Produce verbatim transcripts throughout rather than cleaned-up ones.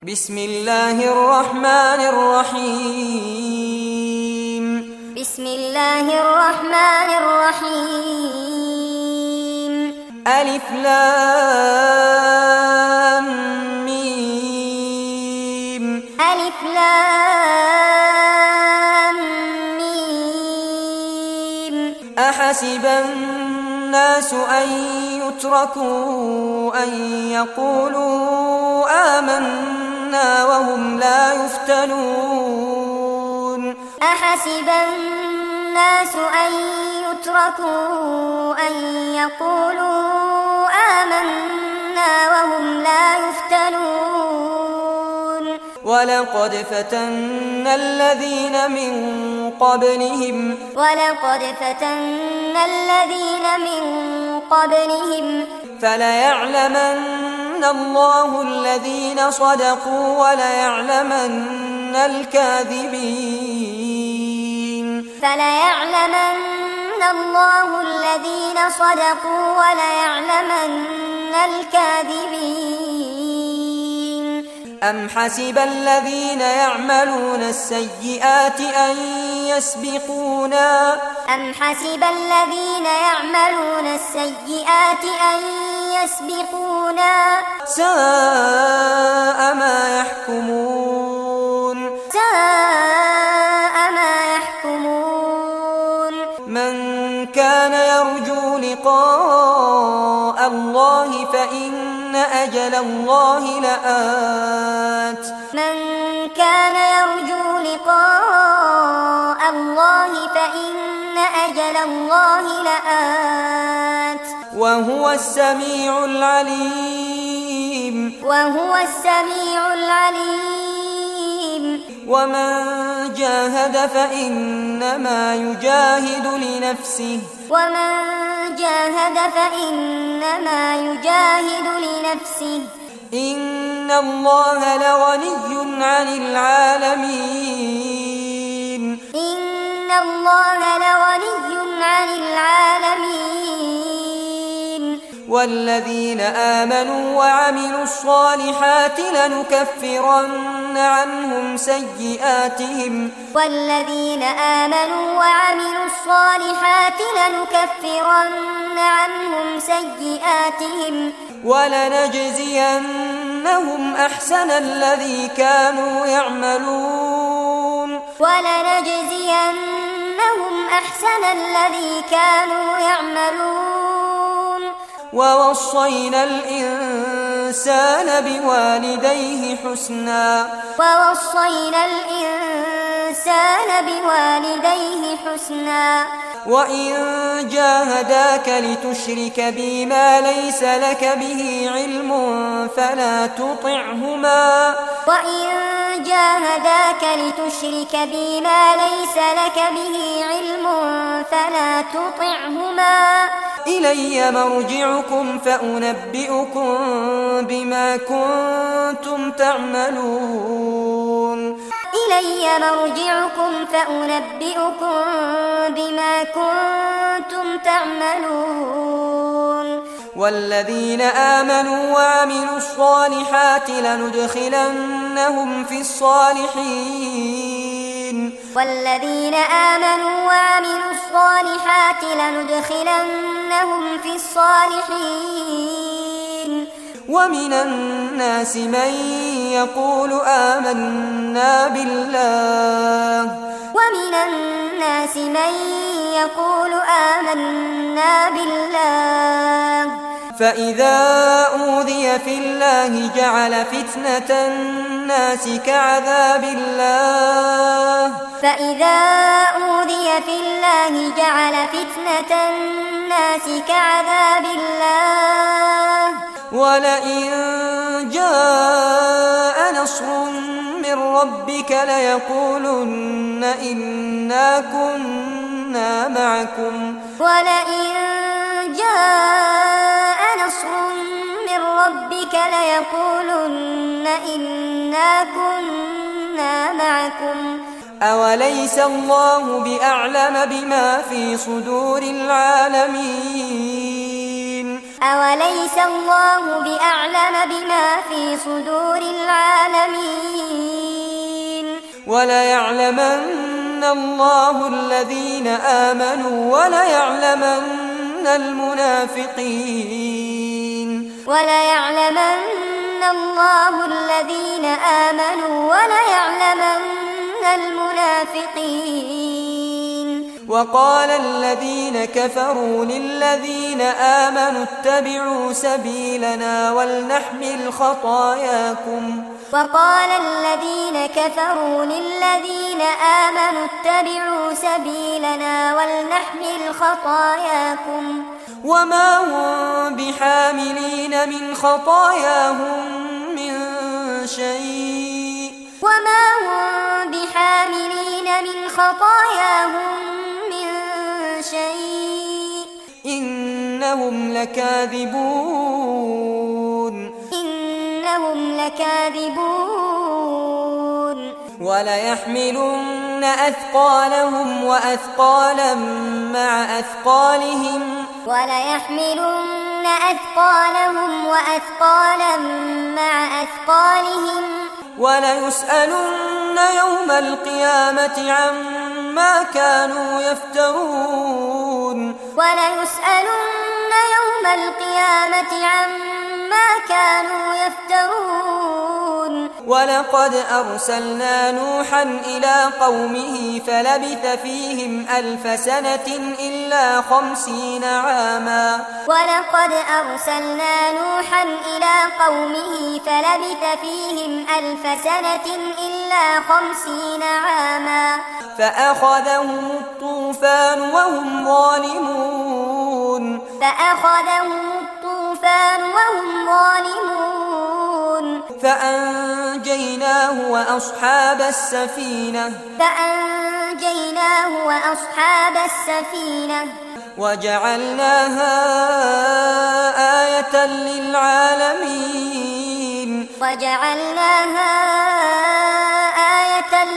بسم الله الرحمن الرحيم بسم الله الرحمن الرحيم ألف لام ميم ألف لام ميم أحسب الناس أن يتركوا أن يقولوا آمنا وهم لا يفتنون أحسب الناس أن يتركوا أن يقولوا آمنا وهم لا يفتنون ولقد فتنا الذين من قبلهم ولقد فتنا الذين من قبلهم فليعلمن الله الذين صدقوا وليعلمن الكاذبين فليعلمن الله الذين صدقوا وليعلمن الكاذبين أم حسب الذين يعملون السيئات أن يسبقونا أم حسب الذين يعملون السيئات أن يسبقونا ساء ما يحكمون ساء ما يحكمون من كان يرجو لقاء الله فإن أجل الله لآت من كان يرجو لقاء الله فإن أجل الله لآت وهو السميع العليم وهو السميع العليم ومن جاهد فإنما يجاهد لنفسه ومن جاهد فإنما يجاهد لنفسه إن الله لغني عن العالمين إن الله لغني عن العالمين والذين آمنوا وعملوا الصالحات لنكفرن عنهم سيئاتهم والذين آمنوا وعملوا الصالحات لنكفرن عنهم سيئاتهم ولنجزينهم أحسن الذي كانوا يعملون ولنجزينهم أحسن الذي كانوا يعملون ووصينا الإنسان بوالديه حسنا ووصينا الإنسان بوالديه حسنا وإن جاهداك لتشرك بي ما ليس لك به علم فلا تطعهما وإن جاهداك لتشرك بي ما ليس لك به علم فلا تطعهما إلي مرجعكم فأنبئكم بما كنتم تعملون إلي مرجعكم فأنبئكم بما كنتم تعملون والذين آمنوا وعملوا الصالحات لندخلنهم في الصالحين والذين آمنوا وعملوا الصالحات لندخلنهم في الصالحين ومن الناس من يقول آمنا بالله ومن الناس من يقول آمنا بالله فإذا أوذي في الله جعل فتنة الناس كعذاب الله فإذا أوذي في الله جعل فتنة الناس كعذاب الله ولئن جاء نصر من ربك ليقولن إنا كنا معكم ولئن جاء نصر من ربك ليقولن إنا كنا معكم أوليس الله بأعلم بما في صدور العالمين أوليس الله بأعلم بما في صدور العالمين وليعلمن الله الذين آمنوا وليعلمن المنافقين وليعلمن الله الذين آمنوا وليعلمن المنافقين وقال الذين كفروا للذين آمنوا اتبعوا سبيلنا ولنحمل خطاياكم وقال الذين كفروا للذين آمنوا اتبعوا سبيلنا ولنحمل خطاياكم وما هم بحاملين من خطاياهم من شيء وما هم بحاملين من خطاياهم من شيء إنهم لكاذبون إنهم لكاذبون وليحملن أثقالهم وأثقالا مع أثقالهم وليحملن أثقالهم وأثقالا مع أثقالهم وليسألن يوم القيامة عما كانوا يفترون وليسألن يوم القيامة عما كانوا يفترون ولقد أرسلنا نوحا إلى قومه فلبث فيهم ألف سنة إلا خمسين عاما ولقد أرسلنا نوحا إلى قومه فلبث فيهم ألف سنة إلا خمسين عاما فأخذهم الطوفان وهم ظالمون فأخذهم الطوفان وهم ظالمون فأنجيناه وأصحاب السفينة فأنجيناه وأصحاب السفينة وجعلناها آية للعالمين وجعلناها آية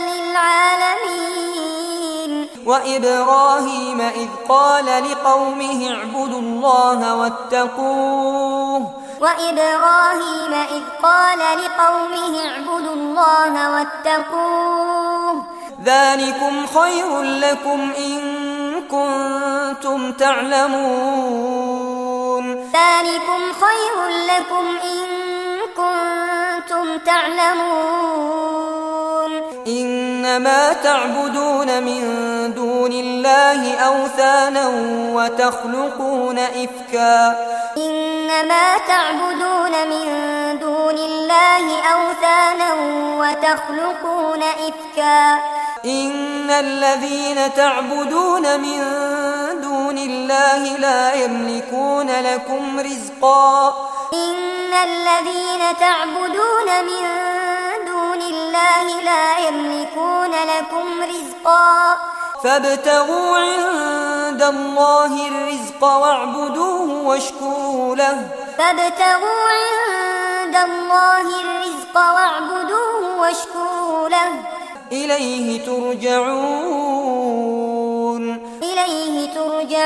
للعالمين وإبراهيم إذ قال لقومه اعبدوا الله واتقوه وإبراهيم إذ قال لقومه اعبدوا الله واتقوه ذلكم خير لكم إن كنتم تعلمون ذلكم خير لكم إن كنتم تعلمون إنما تعبدون من دون الله أوثانا وتخلقون إفكا إنما تعبدون من دون الله أوثانا وتخلقون إفكا إن الذين تعبدون من دون الله لا يملكون لكم رزقا إن الذين تعبدون من دون الله لا يملكون لكم رزقا فابتغوا عند الله الرزق واعبدوه واشكروا له فابتغوا عند الله الرزق واعبدوه واشكروا له إليه ترجعون إليه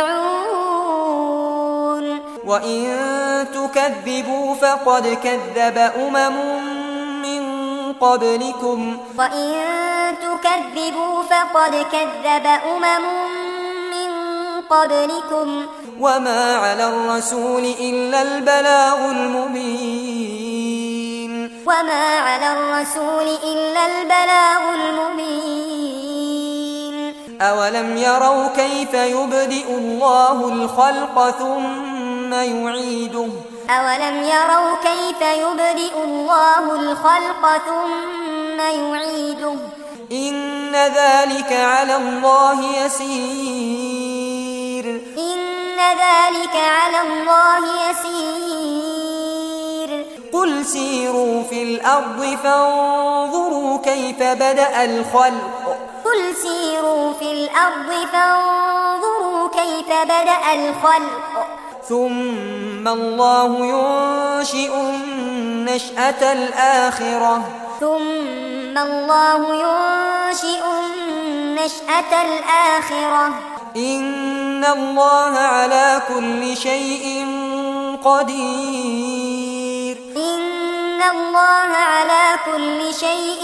ترجعون وإن تكذبوا فقد كذب أمم من قبلكم وإن تكذبوا فقد كذب أمم من قبلكم وما على الرسول إلا البلاغ المبين وما على الرسول إلا البلاغ المبين أولم يروا كيف يبدئ الله الخلق ثم يعيده أولم يروا كيف يبدئ الله الخلق ثم يعيده إن ذلك على الله يسير إن ذلك على الله يسير قل سيروا في الأرض فانظروا كيف بدأ الخلق قل سيروا في الأرض فانظروا كيف بدأ الخلق ثم الله ينشئ النشأة الآخرة ثم الله ينشئ النشأة الآخرة إن الله على كل شيء قدير إن الله على كل شيء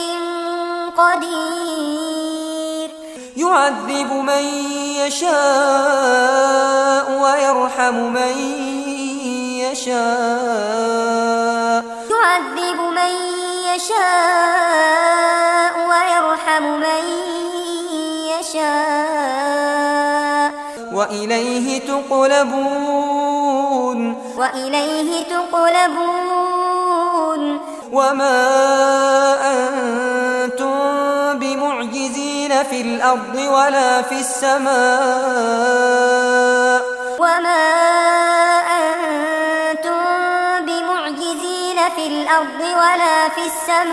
قدير يعذب من يشاء ويرحم من يشاء يعذب من يشاء ويرحم من يشاء وإليه تقلبون وإليه تقلبون وما أنتم بمعجزين في الأرض ولا في السماء وما أنتم بمعجزين في الأرض ولا في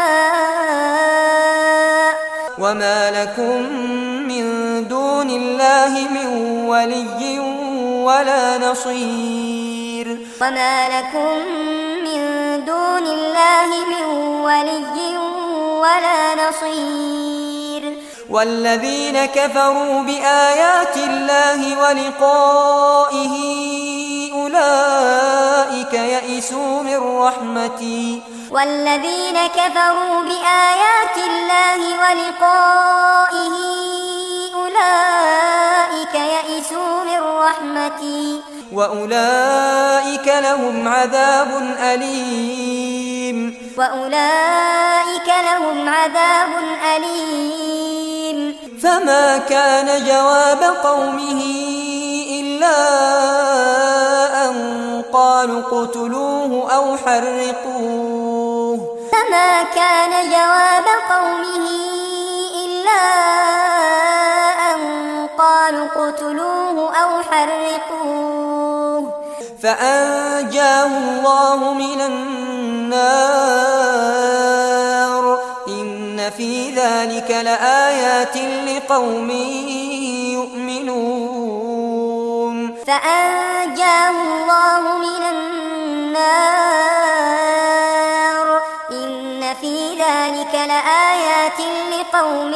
السماء وما لكم من دون الله من ولي ولا نصير وما لكم من دون الله من ولي ولا نصير والذين كفروا بآيات الله ولقائه أولئك يئسوا من رحمتي والذين كفروا بآيات الله ولقائه أولئك يئسوا من رحمتي وأولئك لهم عذاب أليم وأولئك لهم عذاب أليم فما كان جواب قومه إلا أن قالوا اقتلوه أو حرقوه فما كان جواب قومه إلا أن قالوا اقتلوه أو حرقوه فأنجاه الله من النار إن في ذلك لآيات لقوم يؤمنون فأنجاه الله من النار إن في ذلك لآيات لقوم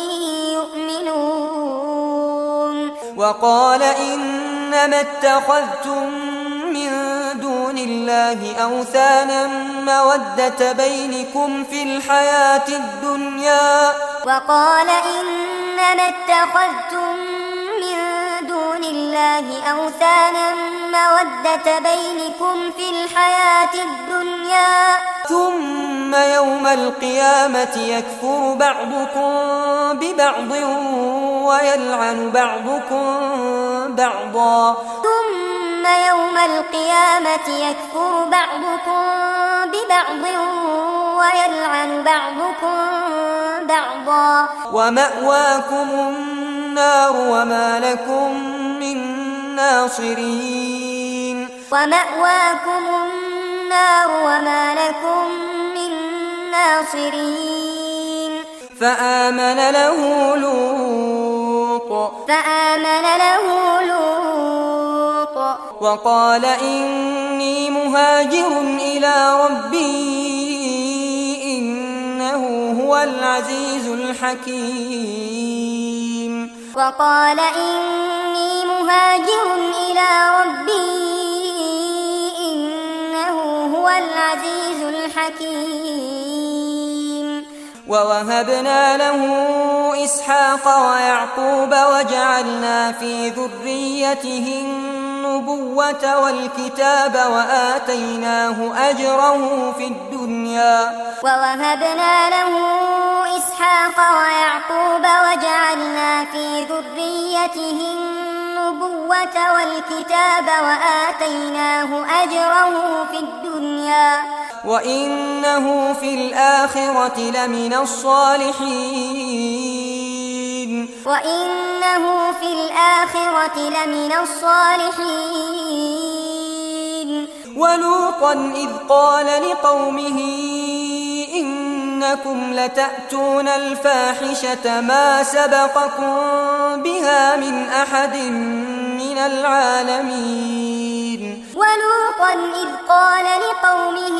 يؤمنون وقال إنما اتخذتم من دون الله أوثانا مودة بينكم في الحياة الدنيا وقال إنما اتخذتم من دون الله أوثانا مودة بينكم في الحياة الدنيا ثم يوم القيامة يكفر بعضكم ببعض ويلعن بعضكم بعضا ثم يوم القيامة يكفر بعضكم ببعض ويلعن بعضكم بعضا ومأواكم النار وما لكم من ناصرين ومأواكم النار وما لكم من ناصرين فآمن له لوط فآمن له لوط وقال إني مهاجر إلى ربي إنه هو العزيز الحكيم وقال إني مهاجر إلى ربي إنه هو العزيز الحكيم ووهبنا له إسحاق ويعقوب وجعلنا في ذريته النبوة والكتاب وآتيناه أجره في الدنيا ووهبنا له إسحاق ويعقوب وجعلنا في ذريته النبوة والكتاب وآتيناه أجره في الدنيا وإنه في الآخرة لمن الصالحين وإنه في الآخرة لمن الصالحين ولوطا إذ قال لقومه إنكم لتأتون الفاحشة ما سبقكم بها من أحد من العالمين ولوطا إذ قال لقومه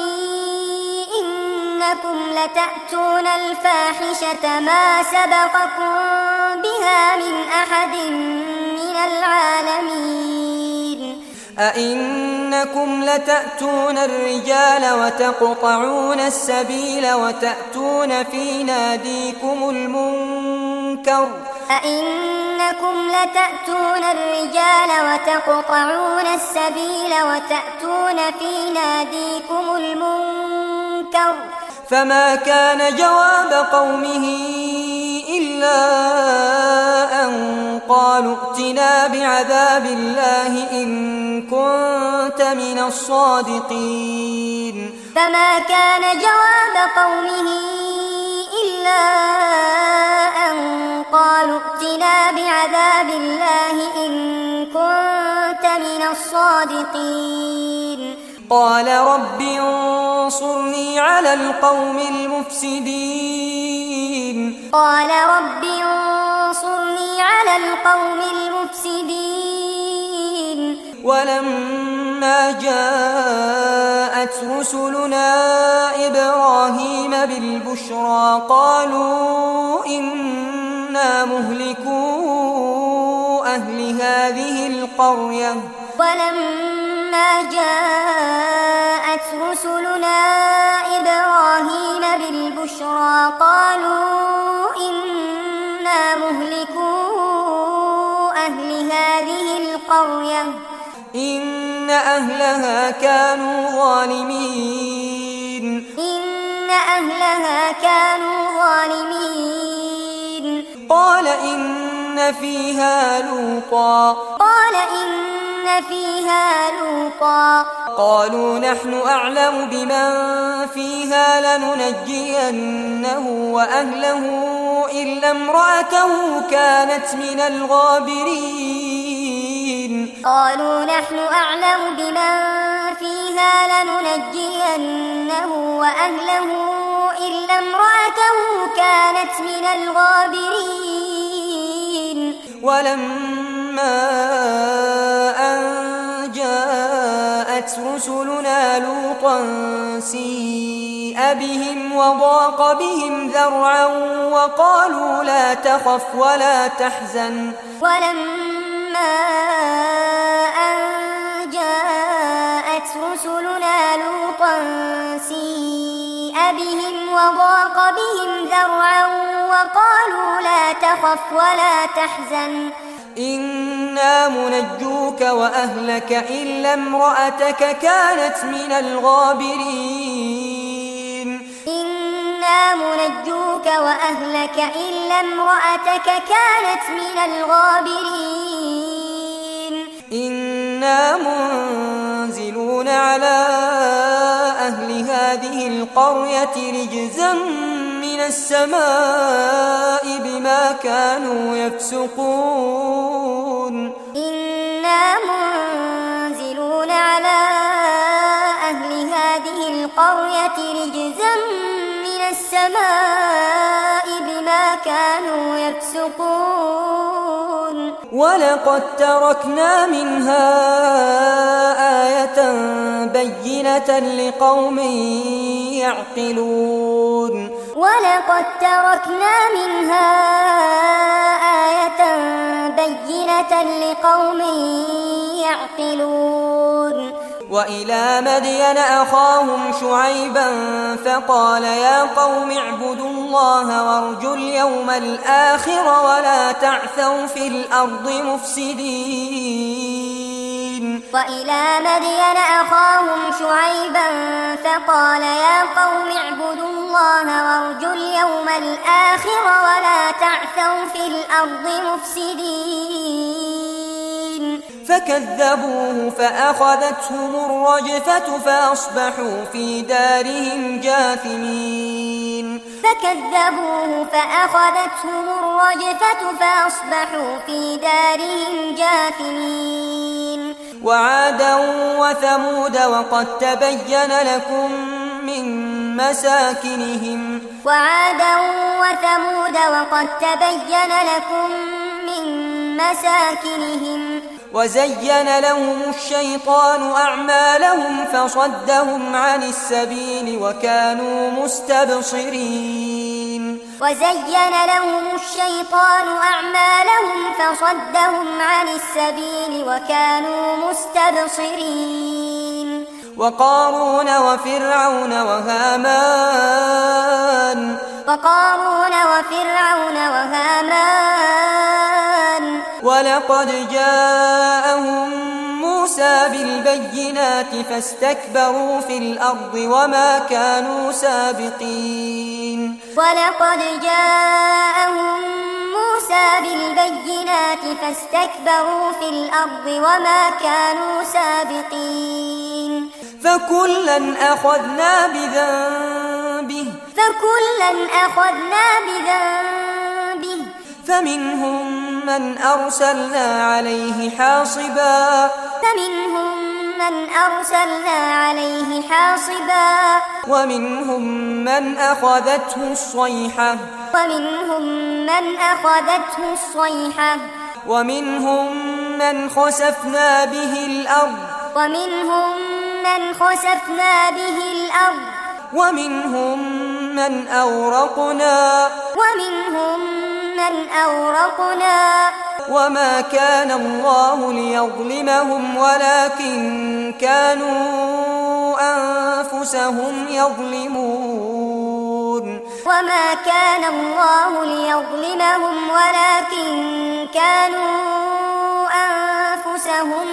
إنكم لتأتون الفاحشة ما سبقكم بها من أحد من العالمين أئنكم لتأتون الرجال وتقطعون السبيل وتأتون في ناديكم المنكر أئنكم لتأتون الرجال وتقطعون السبيل وتأتون في ناديكم المنكر فما كان جواب قومه إلا أن قالوا ائتنا بعذاب الله إن كنت من الصادقين فما كان جواب قومه إلا أن قالوا ائتنا بعذاب الله إن كنت من الصادقين قال رب انصرني على القوم المفسدين قال رب انصرني على القوم المفسدين ولما جاءت رسلنا إبراهيم بالبشرى قالوا إنا مهلكو أهل هذه القرية ولما جاءت رسلنا إبراهيم بالبشرى قالوا إنا مهلكو أهل هذه القرية إن أهلها كانوا ظالمين إن أهلها كانوا ظالمين قال إن فيها لوطا قال إن فيها لوطا قالوا نحن أعلم بمن فيها لننجينه وأهله إلا امرأته كانت من الغابرين قالوا نحن أعلم بمن فيها لننجينه وأهله إلا امرأته كانت من الغابرين ولما أن جاءت رسلنا لوطا سيء بهم وضاق بهم ذرعا وقالوا لا تخف ولا تحزن ولما أن جاءت رسلنا لوطا سيء بهم وضاق بهم ذرعا وقالوا لا تخف ولا تحزن إنا منجوك وأهلك إلا امرأتك كانت من الغابرين إنا منجوك وأهلك إلا امرأتك كانت من الغابرين إنا منزلون على أهل هذه القرية رجزا من السماء بما كانوا يفسقون إنا منزلون على أهل هذه القرية رجزا من السماء بما كانوا يفسقون ولقد تركنا منها آية بينة لقوم يعقلون ولقد تركنا منها آية بينة لقوم يعقلون وإلى مدين أخاهم شعيبا فقال يا قوم اعبدوا الله وارجوا اليوم الآخر ولا تعثوا في الأرض مفسدين وإلى مدين أخاهم شعيبا فقال يا قوم اعبدوا الله وارجوا اليوم الآخر ولا تعثوا في الأرض مفسدين فكذبوه فأخذتهم الرجفة فأصبحوا في دارهم جاثمين فكذبوه فأخذتهم الرجفة فأصبحوا في دارهم جاثمين وعادا وثمود وقد تبين لكم من مساكنهم وعادا وثمود وقد تبين لكم من مساكنهم وزين لهم الشيطان أعمالهم فصدهم عن السبيل وكانوا مستبصرين وزين لهم الشيطان أعمالهم فصدهم عن السبيل وكانوا مستبصرين وقارون وفرعون وهامان وقارون وفرعون وهامان ولقد جاءهم موسى بالبينات فاستكبروا في الأرض وما كانوا سابقين ولقد جاءهم موسى بالبينات فاستكبروا في الأرض وما كانوا سابقين فكلا أخذنا بذنبه فكلا أخذنا بذنبه فمنهم من أرسلنا عليه حاصبا فمنهم من أرسلنا عليه حاصبا ومنهم من أخذته الصيحة ومنهم من أخذته الصيحة ومنهم من خسفنا به الأرض ومنهم من خسفنا به الأرض ومنهم من أورقنا ومنهم من أورقنا وما كان الله ليظلمهم ولكن كانوا أنفسهم يظلمون وما كان الله ليظلمهم ولكن كانوا أنفسهم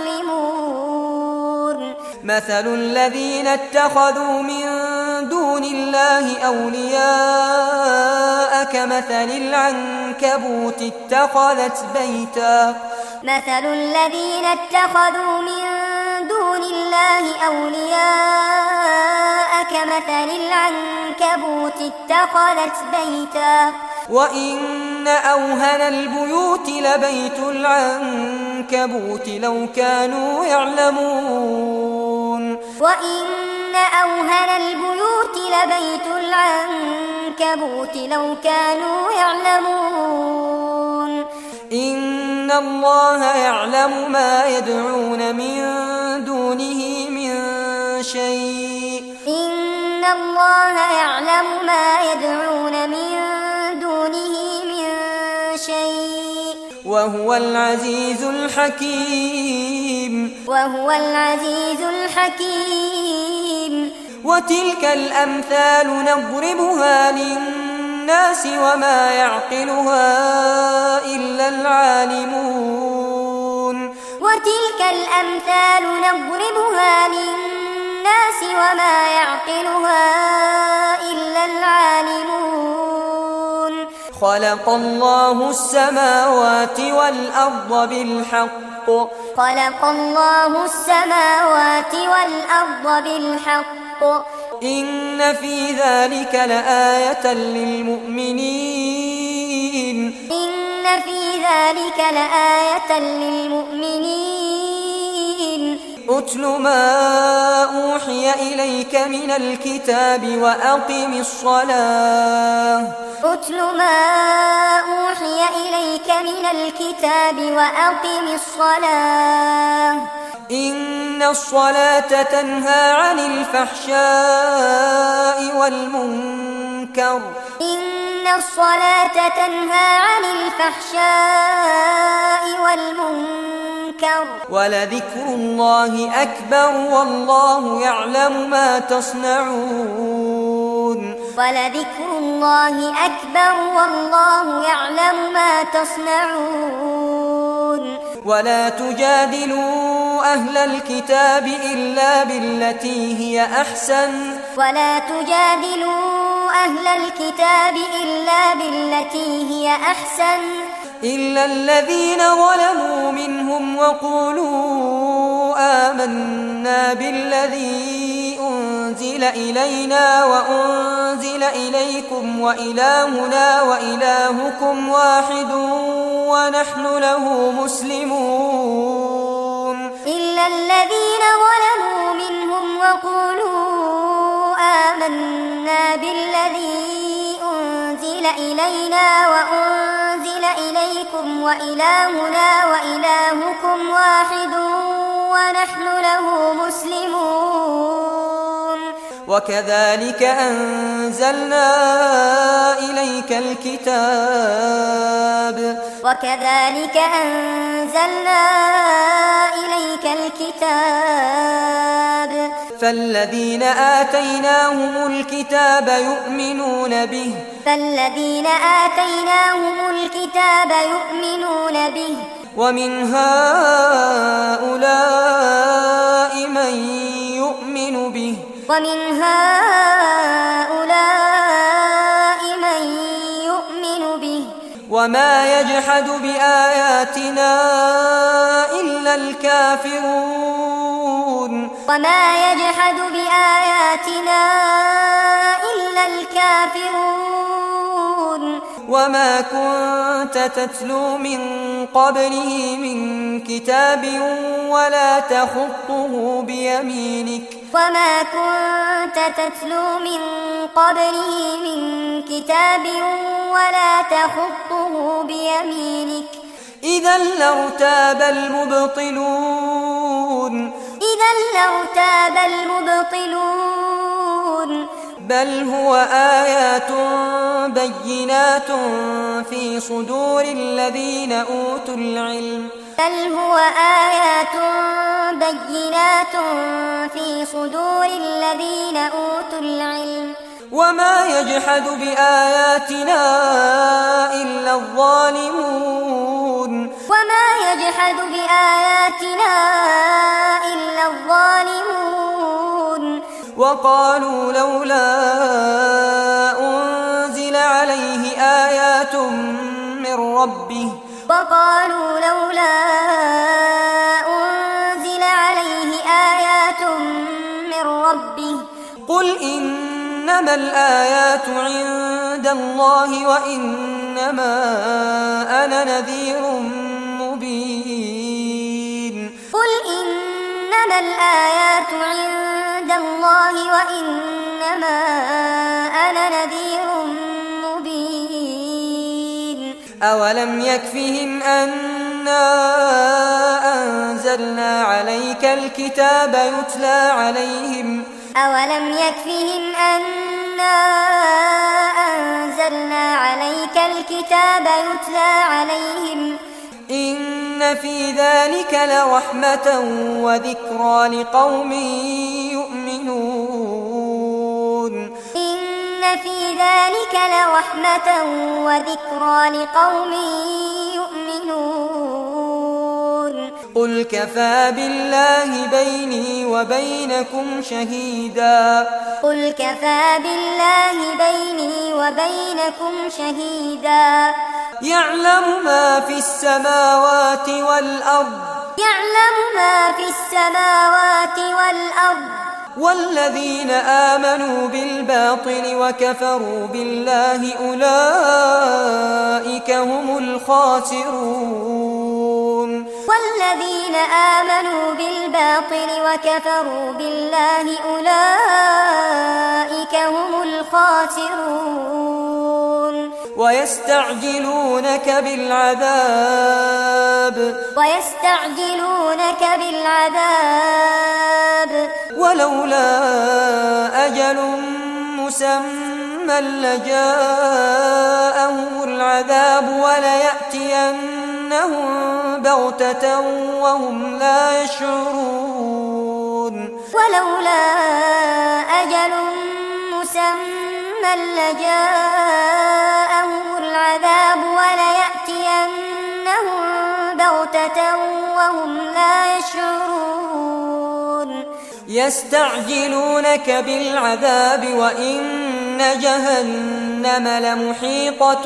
يظلمون مثل الذين اتخذوا من دون الله أولياء كمثل العنكبوت اتخذت بيتا مثل الذين اتخذوا من دون الله أولياء كمثل العنكبوت اتخذت بيتا وإن أوهن البيوت لبيت العنكبوت لو كانوا يعلمون وإن أوهن البيوت لبيت العنكبوت لو كانوا يعلمون إن الله يعلم ما يدعون من دونه من شيء إن الله يعلم ما يدعون من دونه من شيء وهو العزيز الحكيم وهو العزيز الحكيم وتلك الأمثال نضربها للناس وما يعقلها إلا العالمون وتلك الأمثال نضربها للناس وما يعقلها إلا العالمون خلق الله السماوات والأرض بالحق خلق الله السماوات والأرض بالحق إن في ذلك لآية للمؤمنين إن في ذلك لآية للمؤمنين أتل ما أوحي إليك من الكتاب وأقم الصلاة أتل ما أوحي إليك من الكتاب وأقم الصلاة إن الصلاة تنهى عن الفحشاء والمنكر إن الصلاة تنهى عن الفحشاء والمنكر ولذكر الله أكبر والله يعلم ما تصنعون ولذكر الله أكبر والله يعلم ما تصنعون ولا تجادلوا أهل الكتاب إلا بالتي هي أحسن ولا تجادلوا أهل الكتاب إلا بالتي هي أحسن إلا الذين ظلموا منهم وقولوا آمنا بالذي أنزل إلينا وأنزل إليكم وإلهنا وإلهكم واحد ونحن له مسلمون إلا الذين ظلموا منهم وقولوا آمنا بالذي أنزل إلينا وأنزل إليكم وإلهنا وإلهكم واحد ونحن له مسلمون وكذلك أنزلنا إليك الكتاب وكذلك أنزلنا إليك الكتاب فالذين آتيناهم الكتاب يؤمنون به فالذين آتيناهم الكتاب يؤمنون به ومن هؤلاء من يؤمن به ومن هؤلاء من يؤمن به وما يجحد بآياتنا إلا الكافرون وما يجحد بآياتنا إلا الكافرون وما كنت تتلو من قبله من كتاب ولا تخطه بيمينك وما كنت تتلو من قبله من كتاب ولا تخطه بيمينك إذا لارتاب المبطلون إذا لارتاب المبطلون بل هو آيات بينات في صدور الذين أوتوا العلم بل هو آيات بينات في صدور الذين أوتوا العلم وما يجحد بآياتنا إلا الظالمون وما يجحد بآياتنا إلا الظالمون وقالوا لولا أنزل عليه آيات من ربه وقالوا لولا أنزل عليه آيات من ربه قل إنما الآيات عند الله وإنما أنا نذير مبين قل إنما الآيات عند الله وإنما أنا نذير مبين أولم يكفهم أنا أنزلنا عليك الكتاب يتلى عليهم أولم يكفهم أنا أنزلنا عليك الكتاب يتلى عليهم إن في ذلك لرحمة وذكرى لقوم يؤمنون إن في ذلك لرحمة وذكرى لقوم يؤمنون قل كفى بالله بيني وبينكم شهيدا قل كفى بالله بيني وبينكم شهيدا يعلم ما في السماوات والأرض يعلم ما في السماوات والأرض والذين آمنوا بالباطل وكفروا بالله أولئك هم الخاسرون والذين آمنوا بالباطل وكفروا بالله أولئك هم الخاسرون ويستعجلونك بالعذاب ويستعجلونك بالعذاب ولولا أجل مسمى لجاءهم العذاب وليأتينهم بغتة وهم لا يشعرون ولولا أجل مسمى لجاءهم العذاب وليأتينهم بغتة وهم لا يشعرون يستعجلونك بالعذاب وإن جهنم لمحيطة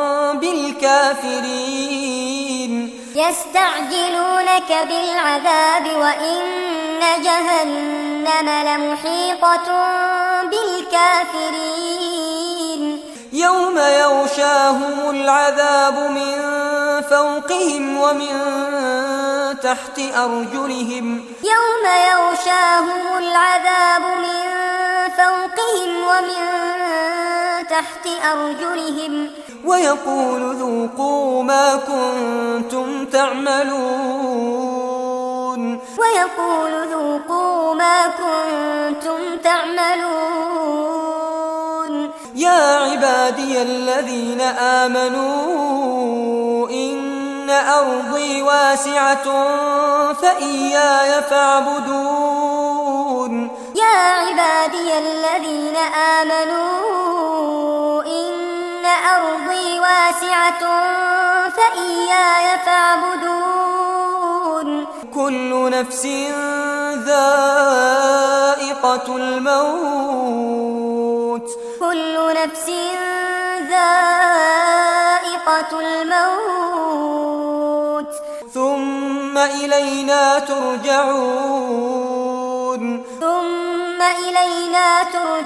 بالكافرين يستعجلونك بالعذاب وإن جهنم لمحيطة بالكافرين يوم يغشاهم العذاب من فوقهم ومن تحت أرجلهم يوم يغشاهم العذاب من فوقهم ومن تحت أرجلهم ويقول ذوقوا ما كنتم تعملون ويقول ذوقوا ما كنتم تعملون يا عبادي عبادي الذين آمنوا إن أرضي واسعة فإياي فاعبدون يا عبادي الذين آمنوا إن أرضي واسعة فإياي فاعبدون كل نفس ذائقة الموت كل نفس ذائقة الموت ثم إلينا ترجعون ثم إلينا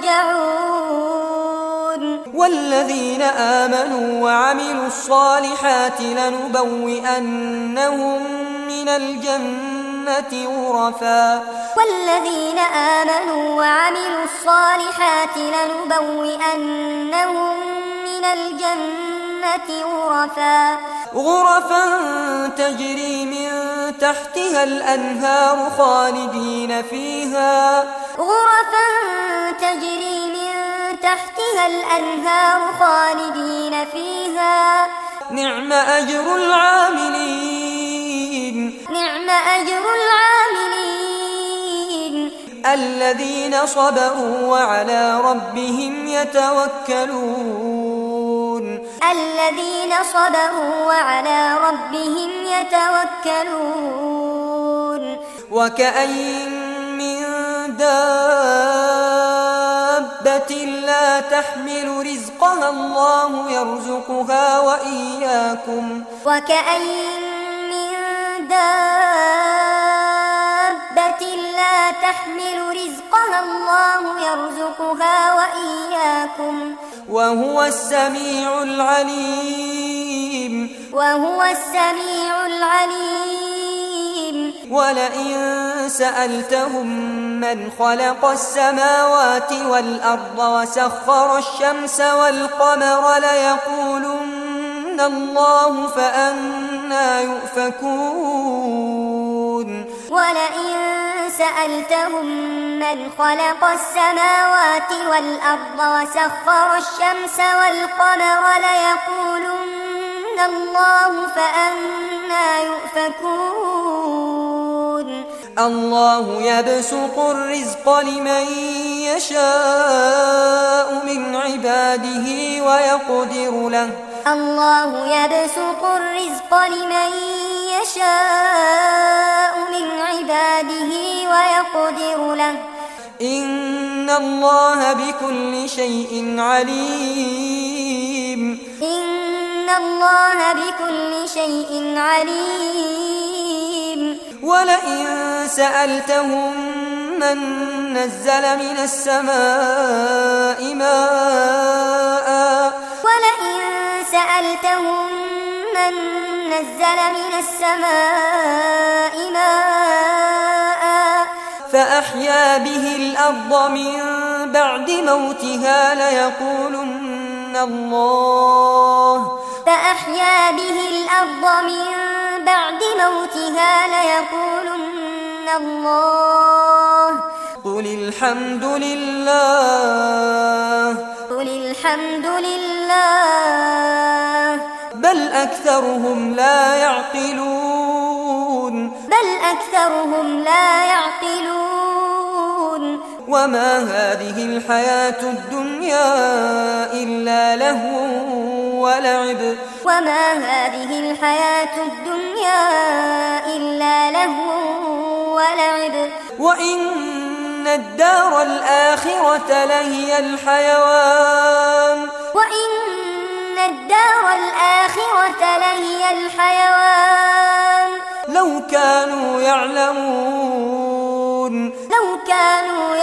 ترجعون والذين آمنوا وعملوا الصالحات لنبوئنهم من الجنة غرفا والذين آمنوا وعملوا الصالحات لنبوئنهم من الجنة غرفا غرفا تجري من تحتها الأنهار خالدين فيها غرفا تجري من تحتها الأنهار خالدين فيها نعم أجر العاملين نعم أجر العاملين الذين صبروا وعلى ربهم يتوكلون الذين صبروا وعلى ربهم يتوكلون وكأين من دابة لا تحمل رزقها الله يرزقها وإياكم وكأين من دابة لا تحمل رزقها الله يرزقها وإياكم وهو السميع العليم وهو السميع العليم ولئن سألتهم من خلق السماوات والأرض وسخر الشمس والقمر ليقولن الله فأنى يؤفكون ولئن سألتهم من خلق السماوات والأرض وسخر الشمس والقمر ليقولن الله فأنى يؤفكون الله يبسط الرزق لمن يشاء من عباده ويقدر له الله يبسط الرزق لمن يشاء من عباده ويقدر له إن الله بكل شيء عليم إن الله بكل شيء عليم ولئن سألتهم من نزل من السماء ماء ولئن سألتهم من نزل من السماء ماء فأحيا به الأرض من بعد موتها ليقولن الله فأحيا به الأرض من بعد موتها ليقولن الله قل الحمد لله قل الحمد لله بل أكثرهم لا يعقلون بل أكثرهم لا يعقلون وما هذه الحياة الدنيا إلا لهو ولعب وما هذه الحياة الدنيا إلا لهو ولعب وإن الدار الآخرة لهي الحيوان وإن الدار الآخرة لهي الحيوان لو كانوا يعلمون لو كانوا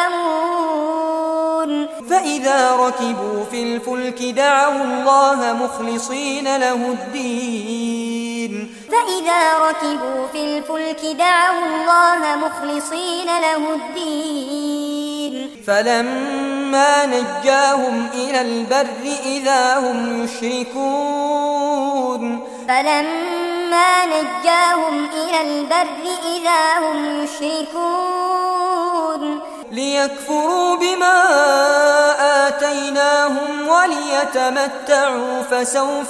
يعلمون فإذا ركبوا في الفلك دعوا الله مخلصين له الدين فإذا ركبوا في الفلك دعوا الله مخلصين له الدين فلما نجاهم إلى البر إذا هم يشركون فلما نجاهم إلى البر إذا هم يشركون ليكفروا بما آتيناهم وليتمتعوا فسوف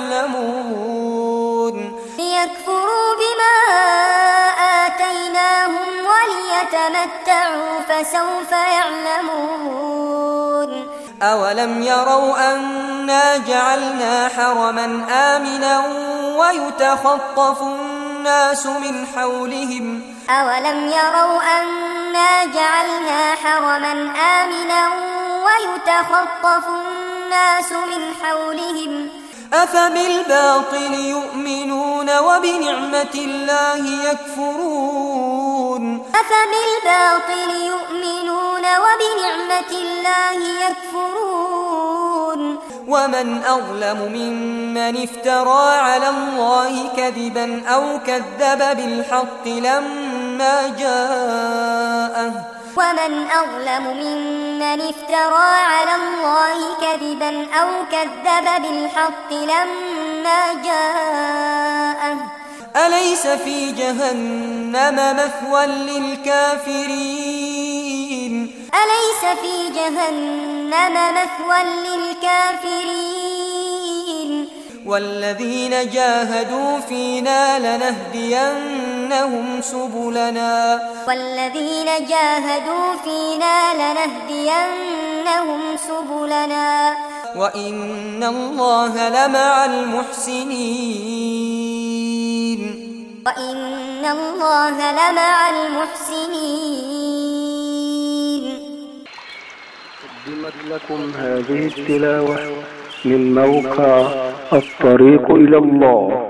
يعلمون ليكفروا بما آتيناهم وليتمتعوا فسوف يعلمون أولم يروا أنا جعلنا حرما آمنا ويتخطف الناس من حولهم أولم يروا أنا جعلنا حرما آمنا ويتخطف الناس من حولهم أفبالباطل يؤمنون وبنعمة الله يكفرون أفبالباطل يؤمنون وبنعمة الله يكفرون ومن أظلم ممن افترى على الله كذبا أو كذب بالحق لما جاءه ومن أظلم ممن افترى على الله كذبا أو كذب بالحق لما جاءه أليس في جهنم مثوى للكافرين أليس في جهنم مثوى للكافرين والذين جاهدوا فينا لنهدينهم سبلنا والذين جاهدوا فينا لنهدينهم سبلنا وإن الله لمع المحسنين وإن الله لمع المحسنين. قدمت لكم هذه التلاوة من موقع الطريق إلى الله.